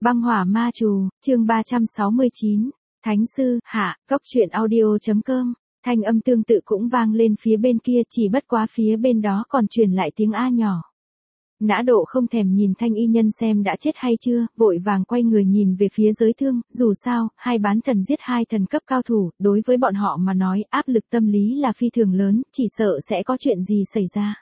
Băng hỏa ma trù, chương 369, Thánh sư, hạ, góc truyện audio.com, thanh âm tương tự cũng vang lên phía bên kia, chỉ bất quá phía bên đó còn truyền lại tiếng A nhỏ. Nã Độ không thèm nhìn thanh y nhân xem đã chết hay chưa, vội vàng quay người nhìn về phía giới thương, dù sao, hai bán thần giết hai thần cấp cao thủ, đối với bọn họ mà nói, áp lực tâm lý là phi thường lớn, chỉ sợ sẽ có chuyện gì xảy ra.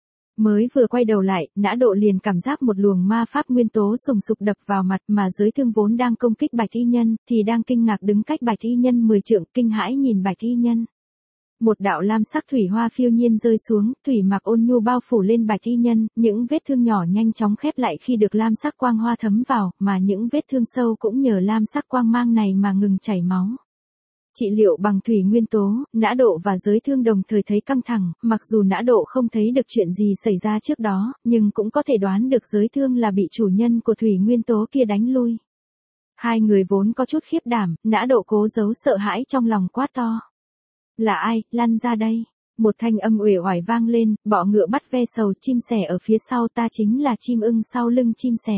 Mới vừa quay đầu lại, Nã Độ liền cảm giác một luồng ma pháp nguyên tố sùng sục đập vào mặt, mà giới thương vốn đang công kích Bạch Y Nhân, thì đang kinh ngạc đứng cách Bạch Y Nhân 10 trượng, kinh hãi nhìn Bạch Y Nhân. Một đạo lam sắc thủy hoa phiêu nhiên rơi xuống, thủy mặc ôn nhu bao phủ lên Bạch Y Nhân, những vết thương nhỏ nhanh chóng khép lại khi được lam sắc quang hoa thấm vào, mà những vết thương sâu cũng nhờ lam sắc quang mang này mà ngừng chảy máu. Trị liệu bằng thủy nguyên tố, Nã Độ và giới thương đồng thời thấy căng thẳng, mặc dù Nã Độ không thấy được chuyện gì xảy ra trước đó, nhưng cũng có thể đoán được giới thương là bị chủ nhân của thủy nguyên tố kia đánh lui. Hai người vốn có chút khiếp đảm, Nã Độ cố giấu sợ hãi trong lòng quát to. Là ai, lăn ra đây. Một thanh âm uể oải vang lên, bọ ngựa bắt ve sầu chim sẻ ở phía sau, ta chính là chim ưng sau lưng chim sẻ.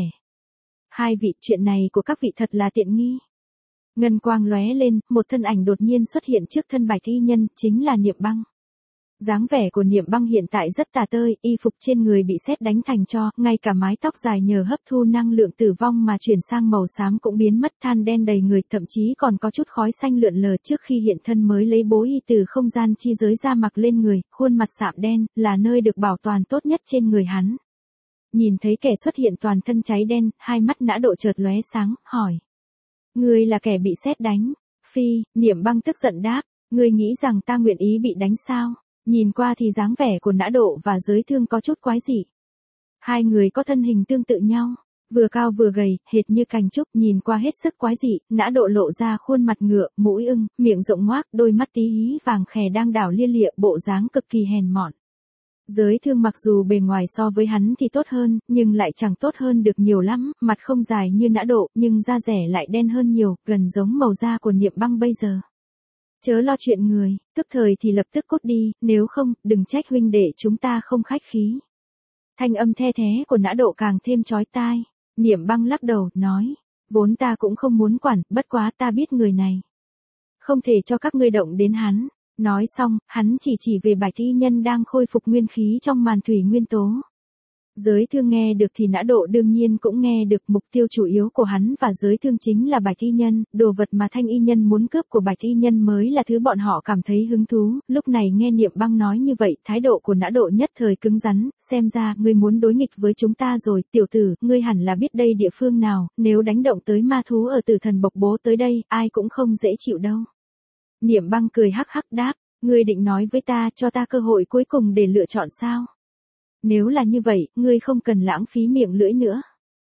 Hai vị, chuyện này của các vị thật là tiện nghi. Ngân quang lóe lên, một thân ảnh đột nhiên xuất hiện trước thân Bạch Y Nhân, chính là Niệm Băng. Dáng vẻ của Niệm Băng hiện tại rất tà tơi, y phục trên người bị sét đánh thành tro, ngay cả mái tóc dài nhờ hấp thu năng lượng tử vong mà chuyển sang màu xám cũng biến mất, than đen đầy người, thậm chí còn có chút khói xanh lượn lờ. Trước khi hiện thân mới lấy bố y từ không gian chi giới ra mặc lên người, khuôn mặt sạm đen, là nơi được bảo toàn tốt nhất trên người hắn. Nhìn thấy kẻ xuất hiện toàn thân cháy đen, hai mắt Nã Độ chợt lóe sáng, hỏi. Ngươi là kẻ bị sét đánh? Phi, Niệm Băng tức giận đáp, ngươi nghĩ rằng ta nguyện ý bị đánh sao? Nhìn qua thì dáng vẻ của Nã Độ và giới thương có chút quái dị. Hai người có thân hình tương tự nhau, vừa cao vừa gầy, hệt như cành trúc, nhìn qua hết sức quái dị. Nã Độ lộ ra khuôn mặt ngựa, mũi ưng, miệng rộng ngoác, đôi mắt tí hí vàng khè đang đảo lia lịa, bộ dáng cực kỳ hèn mọn. Giới thương mặc dù bề ngoài so với hắn thì tốt hơn, nhưng lại chẳng tốt hơn được nhiều lắm, mặt không dài như Nã Độ, nhưng da rẻ lại đen hơn nhiều, gần giống màu da của Niệm Băng bây giờ. Chớ lo chuyện người, tức thời thì lập tức cút đi, nếu không, đừng trách huynh đệ chúng ta không khách khí. Thanh âm the thé của Nã Độ càng thêm chói tai. Niệm Băng lắc đầu, nói, vốn ta cũng không muốn quản, bất quá ta biết người này. Không thể cho các ngươi động đến hắn. Nói xong, hắn chỉ về Bạch Y Nhân đang khôi phục nguyên khí trong màn thủy nguyên tố. Giới thương nghe được thì Nã Độ đương nhiên cũng nghe được, mục tiêu chủ yếu của hắn và giới thương chính là Bạch Y Nhân, đồ vật mà thanh y nhân muốn cướp của Bạch Y Nhân mới là thứ bọn họ cảm thấy hứng thú. Lúc này nghe Niệm Băng nói như vậy, thái độ của Nã Độ nhất thời cứng rắn, xem ra ngươi muốn đối nghịch với chúng ta rồi, tiểu tử, ngươi hẳn là biết đây địa phương nào, nếu đánh động tới ma thú ở Tử Thần bộc bố tới đây, ai cũng không dễ chịu đâu. Niệm Băng cười hắc hắc đáp, ngươi định nói với ta, cho ta cơ hội cuối cùng để lựa chọn sao? Nếu là như vậy, ngươi không cần lãng phí miệng lưỡi nữa.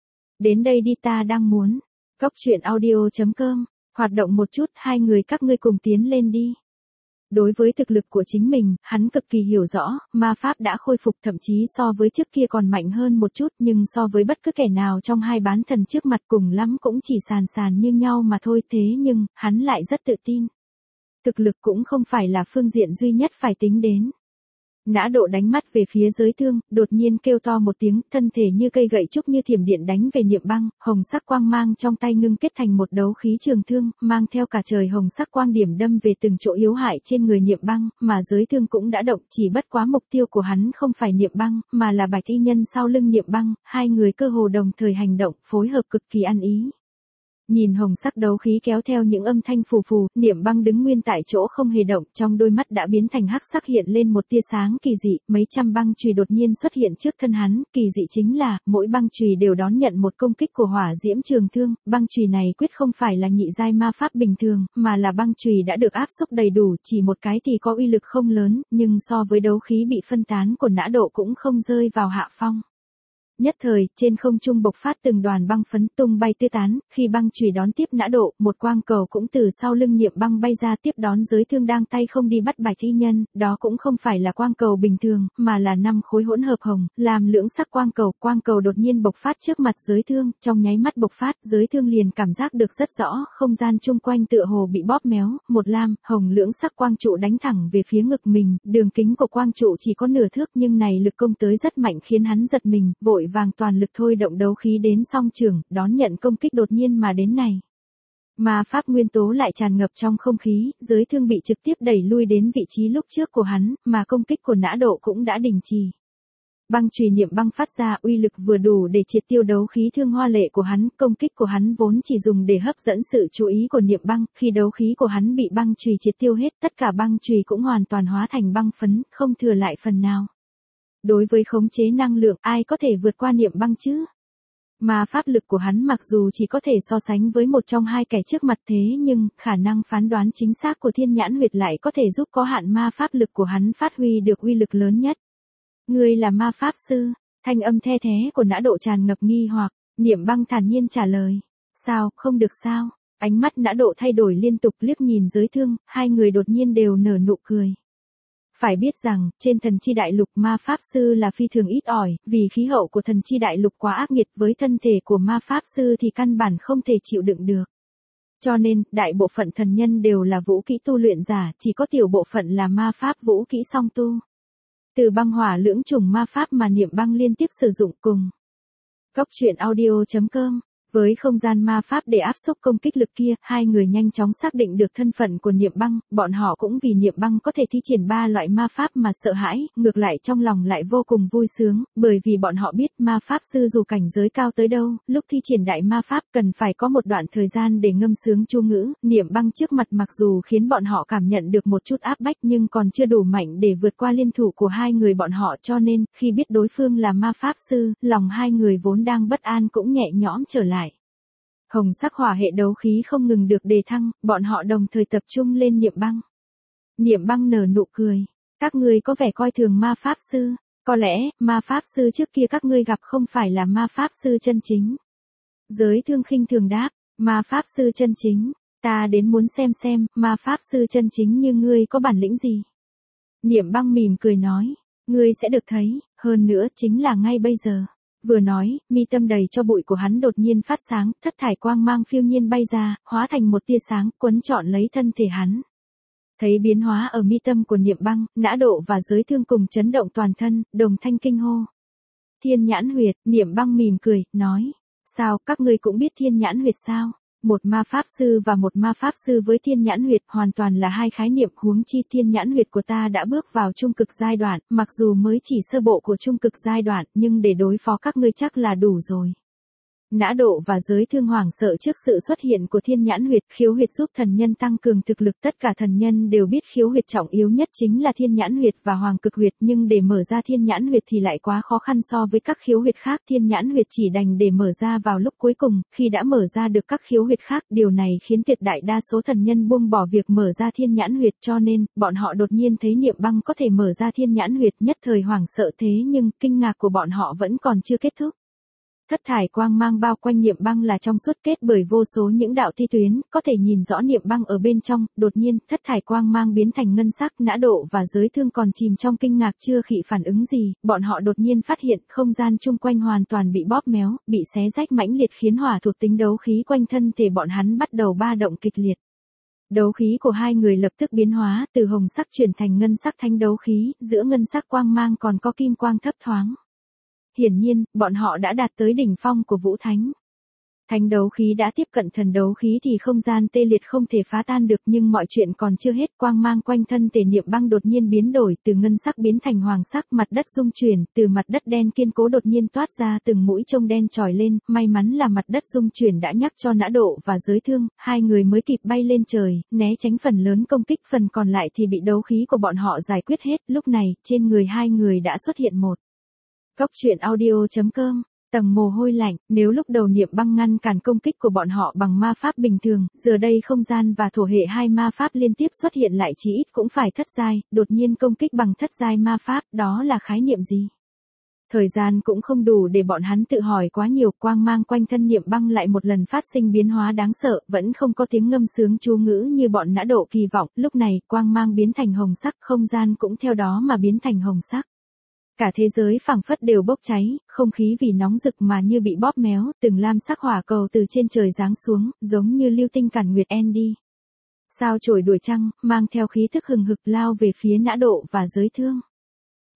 Đến đây đi, ta đang muốn. Góc truyện audio.com, hoạt động một chút, hai người các ngươi cùng tiến lên đi. Đối với thực lực của chính mình, hắn cực kỳ hiểu rõ, ma pháp đã khôi phục, thậm chí so với trước kia còn mạnh hơn một chút, nhưng so với bất cứ kẻ nào trong hai bán thần trước mặt cùng lắm cũng chỉ sàn như nhau mà thôi. Thế nhưng, hắn lại rất tự tin. Thực lực cũng không phải là phương diện duy nhất phải tính đến. Nã Độ đánh mắt về phía giới thương, đột nhiên kêu to một tiếng, thân thể như cây gậy trúc như thiểm điện đánh về Niệm Băng, hồng sắc quang mang trong tay ngưng kết thành một đấu khí trường thương, mang theo cả trời hồng sắc quang điểm đâm về từng chỗ yếu hại trên người Niệm Băng, mà giới thương cũng đã động, chỉ bất quá mục tiêu của hắn không phải Niệm Băng, mà là Bạch Y Nhân sau lưng Niệm Băng, hai người cơ hồ đồng thời hành động, phối hợp cực kỳ ăn ý. Nhìn hồng sắc đấu khí kéo theo những âm thanh phù phù, Niệm Băng đứng nguyên tại chỗ không hề động, trong đôi mắt đã biến thành hắc sắc, hiện lên một tia sáng kỳ dị, mấy trăm băng chùy đột nhiên xuất hiện trước thân hắn, kỳ dị chính là, mỗi băng chùy đều đón nhận một công kích của hỏa diễm trường thương, băng chùy này quyết không phải là nhị giai ma pháp bình thường, mà là băng chùy đã được áp xúc đầy đủ, chỉ một cái thì có uy lực không lớn, nhưng so với đấu khí bị phân tán của Nã Độ cũng không rơi vào hạ phong. Nhất thời, trên không trung bộc phát từng đoàn băng phấn tung bay tứ tán, khi băng chùy đón tiếp Nã Độ, một quang cầu cũng từ sau lưng Niệm Băng bay ra tiếp đón giới thương đang tay không đi bắt Bạch Y Nhân, đó cũng không phải là quang cầu bình thường, mà là 5 khối hỗn hợp hồng, làm lưỡng sắc quang cầu đột nhiên bộc phát trước mặt giới thương, trong nháy mắt bộc phát, giới thương liền cảm giác được rất rõ, không gian chung quanh tựa hồ bị bóp méo, một lam, hồng lưỡng sắc quang trụ đánh thẳng về phía ngực mình, đường kính của quang trụ chỉ có nửa thước nhưng này lực công tới rất mạnh khiến hắn giật mình, vội vàng toàn lực thôi động đấu khí đến song trường, đón nhận công kích đột nhiên mà đến này. Ma pháp nguyên tố lại tràn ngập trong không khí, giới thương bị trực tiếp đẩy lui đến vị trí lúc trước của hắn, mà công kích của nã độ cũng đã đình chỉ. Băng chùy niệm băng phát ra uy lực vừa đủ để triệt tiêu đấu khí thương hoa lệ của hắn, công kích của hắn vốn chỉ dùng để hấp dẫn sự chú ý của niệm băng, khi đấu khí của hắn bị băng chùy triệt tiêu hết, tất cả băng chùy cũng hoàn toàn hóa thành băng phấn, không thừa lại phần nào. Đối với khống chế năng lượng, ai có thể vượt qua niệm băng chứ? Mà pháp lực của hắn mặc dù chỉ có thể so sánh với một trong hai kẻ trước mặt thế nhưng, khả năng phán đoán chính xác của Thiên Nhãn Huyệt lại có thể giúp có hạn ma pháp lực của hắn phát huy được uy lực lớn nhất. Ngươi là ma pháp sư, thanh âm the thé của nã độ tràn ngập nghi hoặc, niệm băng thản nhiên trả lời. Sao, không được sao? Ánh mắt nã độ thay đổi liên tục liếc nhìn giới thương, hai người đột nhiên đều nở nụ cười. Phải biết rằng, trên thần chi đại lục ma pháp sư là phi thường ít ỏi, vì khí hậu của thần chi đại lục quá ác nghiệt với thân thể của ma pháp sư thì căn bản không thể chịu đựng được. Cho nên, đại bộ phận thần nhân đều là vũ kỹ tu luyện giả, chỉ có tiểu bộ phận là ma pháp vũ kỹ song tu. Từ băng hỏa lưỡng chủng ma pháp mà niệm băng liên tiếp sử dụng cùng. Góc truyện audio.com. Với không gian ma pháp để áp xúc công kích lực kia, hai người nhanh chóng xác định được thân phận của niệm băng, bọn họ cũng vì niệm băng có thể thi triển ba loại ma pháp mà sợ hãi, ngược lại trong lòng lại vô cùng vui sướng, bởi vì bọn họ biết ma pháp sư dù cảnh giới cao tới đâu, lúc thi triển đại ma pháp cần phải có một đoạn thời gian để ngâm sướng chú ngữ, niệm băng trước mặt mặc dù khiến bọn họ cảm nhận được một chút áp bách nhưng còn chưa đủ mạnh để vượt qua liên thủ của hai người bọn họ, cho nên, khi biết đối phương là ma pháp sư, lòng hai người vốn đang bất an cũng nhẹ nhõm trở lại. Hồng sắc hỏa hệ đấu khí không ngừng được đề thăng, bọn họ đồng thời tập trung lên niệm băng. Niệm băng nở nụ cười. Các ngươi có vẻ coi thường ma pháp sư. Có lẽ, ma pháp sư trước kia các ngươi gặp không phải là ma pháp sư chân chính. Giới thương khinh thường đáp, ma pháp sư chân chính. Ta đến muốn xem, ma pháp sư chân chính như ngươi có bản lĩnh gì. Niệm băng mỉm cười nói, ngươi sẽ được thấy, hơn nữa chính là ngay bây giờ. Vừa nói, mi tâm đầy cho bụi của hắn đột nhiên phát sáng, thất thải quang mang phiêu nhiên bay ra, hóa thành một tia sáng, quấn trọn lấy thân thể hắn. Thấy biến hóa ở mi tâm của niệm băng, nã độ và giới thương cùng chấn động toàn thân, đồng thanh kinh hô. Thiên Nhãn Huyệt, niệm băng mỉm cười, nói. Sao, các ngươi cũng biết Thiên Nhãn Huyệt sao? Một ma pháp sư và một ma pháp sư với Thiên Nhãn Huyệt hoàn toàn là hai khái niệm, huống chi Thiên Nhãn Huyệt của ta đã bước vào trung cực giai đoạn, mặc dù mới chỉ sơ bộ của trung cực giai đoạn, nhưng để đối phó các ngươi chắc là đủ rồi. Nã độ và giới thương hoảng sợ trước sự xuất hiện của Thiên Nhãn Huyệt, khiếu huyệt giúp thần nhân tăng cường thực lực, tất cả thần nhân đều biết khiếu huyệt trọng yếu nhất chính là Thiên Nhãn Huyệt và Hoàng Cực Huyệt, nhưng để mở ra Thiên Nhãn Huyệt thì lại quá khó khăn so với các khiếu huyệt khác, Thiên Nhãn Huyệt chỉ đành để mở ra vào lúc cuối cùng, khi đã mở ra được các khiếu huyệt khác, điều này khiến tuyệt đại đa số thần nhân buông bỏ việc mở ra Thiên Nhãn Huyệt, cho nên, bọn họ đột nhiên thấy niệm băng có thể mở ra Thiên Nhãn Huyệt, nhất thời hoảng sợ thế nhưng, kinh ngạc của bọn họ vẫn còn chưa kết thúc. Thất thải quang mang bao quanh niệm băng là trong suốt kết bởi vô số những đạo ti tuyến, có thể nhìn rõ niệm băng ở bên trong, đột nhiên, thất thải quang mang biến thành ngân sắc, nã độ và giới thương còn chìm trong kinh ngạc chưa khị phản ứng gì, bọn họ đột nhiên phát hiện không gian chung quanh hoàn toàn bị bóp méo, bị xé rách mãnh liệt khiến hỏa thuộc tính đấu khí quanh thân thể bọn hắn bắt đầu ba động kịch liệt. Đấu khí của hai người lập tức biến hóa, từ hồng sắc chuyển thành ngân sắc thanh đấu khí, giữa ngân sắc quang mang còn có kim quang thấp thoáng. Hiển nhiên, bọn họ đã đạt tới đỉnh phong của Vũ Thánh. Thánh đấu khí đã tiếp cận thần đấu khí thì không gian tê liệt không thể phá tan được, nhưng mọi chuyện còn chưa hết, quang mang quanh thân thể niệm băng đột nhiên biến đổi, từ ngân sắc biến thành hoàng sắc, mặt đất rung chuyển, từ mặt đất đen kiên cố đột nhiên toát ra từng mũi trông đen trồi lên, may mắn là mặt đất rung chuyển đã nhắc cho nã độ và giới thương, hai người mới kịp bay lên trời, né tránh phần lớn công kích, phần còn lại thì bị đấu khí của bọn họ giải quyết hết, lúc này, trên người hai người đã xuất hiện một. Góc truyện audio.com, tầng mồ hôi lạnh, nếu lúc đầu niệm băng ngăn cản công kích của bọn họ bằng ma pháp bình thường, giờ đây không gian và thổ hệ hai ma pháp liên tiếp xuất hiện lại chỉ ít cũng phải thất giai, đột nhiên công kích bằng thất giai ma pháp, đó là khái niệm gì? Thời gian cũng không đủ để bọn hắn tự hỏi quá nhiều, quang mang quanh thân niệm băng lại một lần phát sinh biến hóa đáng sợ, vẫn không có tiếng ngâm sướng chú ngữ như bọn nã độ kỳ vọng, lúc này, quang mang biến thành hồng sắc, không gian cũng theo đó mà biến thành hồng sắc. Cả thế giới phảng phất đều bốc cháy, không khí vì nóng rực mà như bị bóp méo, từng lam sắc hỏa cầu từ trên trời giáng xuống, giống như lưu tinh càn nguyệt Andy. Sao chổi đuổi trăng, mang theo khí thức hừng hực lao về phía nã độ và giới thương.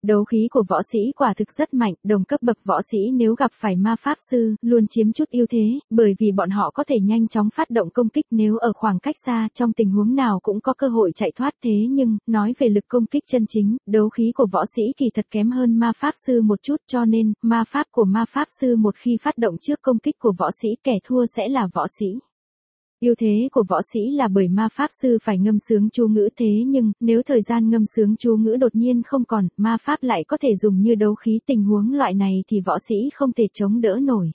Đấu khí của võ sĩ quả thực rất mạnh, đồng cấp bậc võ sĩ nếu gặp phải ma pháp sư, luôn chiếm chút ưu thế, bởi vì bọn họ có thể nhanh chóng phát động công kích nếu ở khoảng cách xa, trong tình huống nào cũng có cơ hội chạy thoát. Thế nhưng, nói về lực công kích chân chính, đấu khí của võ sĩ kỳ thật kém hơn ma pháp sư một chút, cho nên, ma pháp của ma pháp sư một khi phát động trước công kích của võ sĩ, kẻ thua sẽ là võ sĩ. Ưu thế của võ sĩ là bởi ma pháp sư phải ngâm sướng chú ngữ, thế nhưng, nếu thời gian ngâm sướng chú ngữ đột nhiên không còn, ma pháp lại có thể dùng như đấu khí, tình huống loại này thì võ sĩ không thể chống đỡ nổi.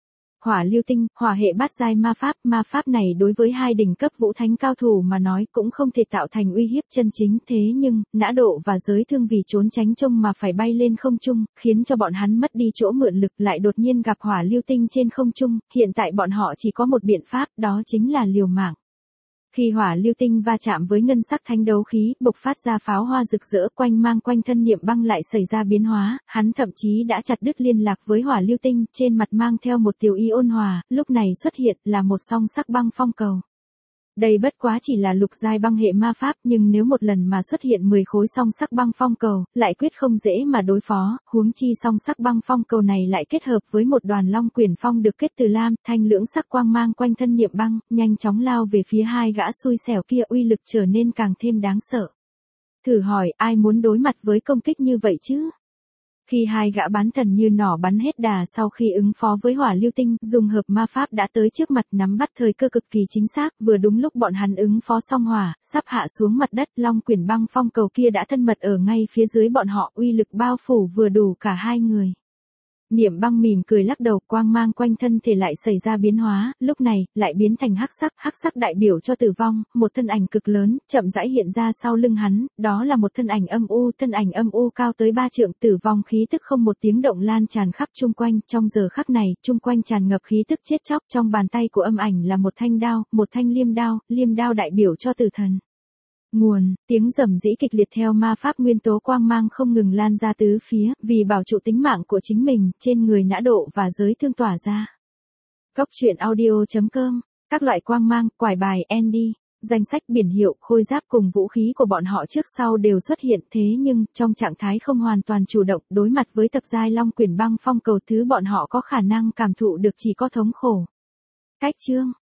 Hỏa lưu tinh, hỏa hệ bát giai ma pháp này đối với hai đỉnh cấp vũ thánh cao thủ mà nói cũng không thể tạo thành uy hiếp chân chính, thế nhưng, nã độ và giới thương vì trốn tránh trông mà phải bay lên không trung, khiến cho bọn hắn mất đi chỗ mượn lực, lại đột nhiên gặp hỏa lưu tinh trên không trung, hiện tại bọn họ chỉ có một biện pháp, đó chính là liều mạng. Khi hỏa lưu tinh va chạm với ngân sắc thánh đấu khí, bộc phát ra pháo hoa rực rỡ, quanh thân Niệm Băng lại xảy ra biến hóa, hắn thậm chí đã chặt đứt liên lạc với hỏa lưu tinh, trên mặt mang theo một tiểu ý ôn hòa, lúc này xuất hiện là một song sắc băng phong cầu. Đây bất quá chỉ là lục giai băng hệ ma pháp, nhưng nếu một lần mà xuất hiện 10 khối song sắc băng phong cầu, lại quyết không dễ mà đối phó, huống chi song sắc băng phong cầu này lại kết hợp với một đoàn long quyển phong được kết từ lam, thanh lưỡng sắc quang mang quanh thân Niệm Băng, nhanh chóng lao về phía hai gã xui xẻo kia, uy lực trở nên càng thêm đáng sợ. Thử hỏi, ai muốn đối mặt với công kích như vậy chứ? Khi hai gã bán thần như nỏ bắn hết đà sau khi ứng phó với hỏa lưu tinh, dùng hợp ma pháp đã tới trước mặt, nắm bắt thời cơ cực kỳ chính xác, vừa đúng lúc bọn hắn ứng phó xong hỏa, sắp hạ xuống mặt đất, long quyển băng phong cầu kia đã thân mật ở ngay phía dưới bọn họ, uy lực bao phủ vừa đủ cả hai người. Niệm Băng mỉm cười lắc đầu, quang mang quanh thân thể lại xảy ra biến hóa, lúc này, lại biến thành hắc sắc đại biểu cho tử vong, một thân ảnh cực lớn, chậm rãi hiện ra sau lưng hắn, đó là một thân ảnh âm u cao tới 3 trượng, tử vong khí tức không một tiếng động lan tràn khắp chung quanh, trong giờ khắc này, chung quanh tràn ngập khí tức chết chóc, trong bàn tay của âm ảnh là một thanh đao, một thanh liêm đao đại biểu cho tử thần. Nguồn, tiếng rầm rĩ kịch liệt theo ma pháp nguyên tố quang mang không ngừng lan ra tứ phía, vì bảo trụ tính mạng của chính mình, trên người nã độ và giới thương tỏa ra. Góc truyện audio.com, các loại quang mang, quải bài, Andy, danh sách biển hiệu, khôi giáp cùng vũ khí của bọn họ trước sau đều xuất hiện, thế nhưng, trong trạng thái không hoàn toàn chủ động, đối mặt với thập giai long quyển băng phong cầu, thứ bọn họ có khả năng cảm thụ được chỉ có thống khổ. Cách chương